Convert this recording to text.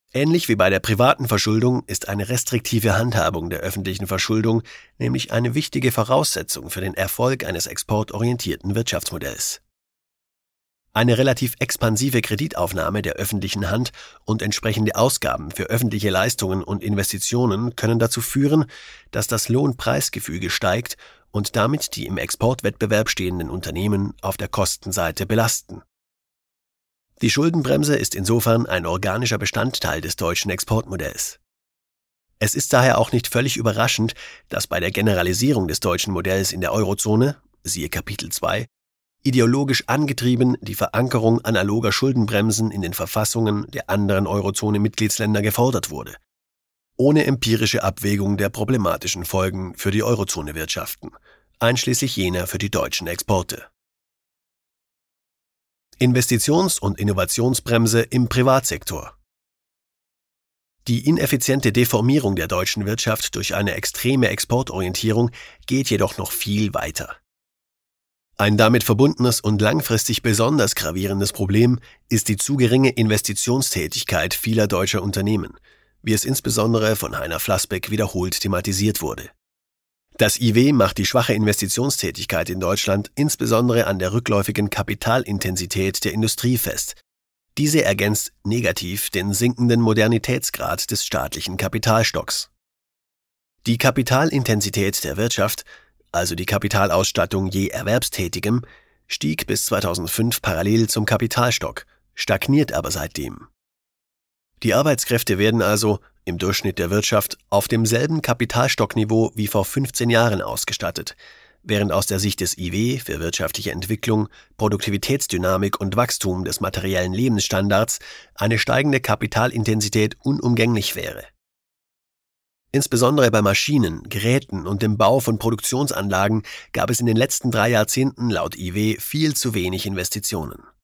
Ähnlich wie bei der privaten Verschuldung ist eine restriktive Handhabung der öffentlichen Verschuldung nämlich eine wichtige Voraussetzung für den Erfolg eines exportorientierten Wirtschaftsmodells. Eine relativ expansive Kreditaufnahme der öffentlichen Hand und entsprechende Ausgaben für öffentliche Leistungen und Investitionen können dazu führen, dass das Lohnpreisgefüge steigt und damit die im Exportwettbewerb stehenden Unternehmen auf der Kostenseite belasten. Die Schuldenbremse ist insofern ein organischer Bestandteil des deutschen Exportmodells. Es ist daher auch nicht völlig überraschend, dass bei der Generalisierung des deutschen Modells in der Eurozone, siehe Kapitel 2, ideologisch angetrieben die Verankerung analoger Schuldenbremsen in den Verfassungen der anderen Eurozone-Mitgliedsländer gefordert wurde, ohne empirische Abwägung der problematischen Folgen für die Eurozone-Wirtschaften, einschließlich jener für die deutschen Exporte. Investitions- und Innovationsbremse im Privatsektor. Die ineffiziente Deformierung der deutschen Wirtschaft durch eine extreme Exportorientierung geht jedoch noch viel weiter. Ein damit verbundenes und langfristig besonders gravierendes Problem ist die zu geringe Investitionstätigkeit vieler deutscher Unternehmen, wie es insbesondere von Heiner Flassbeck wiederholt thematisiert wurde. Das IW macht die schwache Investitionstätigkeit in Deutschland insbesondere an der rückläufigen Kapitalintensität der Industrie fest. Diese ergänzt negativ den sinkenden Modernitätsgrad des staatlichen Kapitalstocks. Die Kapitalintensität der Wirtschaft, also die Kapitalausstattung je Erwerbstätigem, stieg bis 2005 parallel zum Kapitalstock, stagniert aber seitdem. Die Arbeitskräfte werden also im Durchschnitt der Wirtschaft auf demselben Kapitalstockniveau wie vor 15 Jahren ausgestattet, während aus der Sicht des IW für wirtschaftliche Entwicklung, Produktivitätsdynamik und Wachstum des materiellen Lebensstandards eine steigende Kapitalintensität unumgänglich wäre. Insbesondere bei Maschinen, Geräten und dem Bau von Produktionsanlagen gab es in den letzten 3 Jahrzehnten laut IW viel zu wenig Investitionen.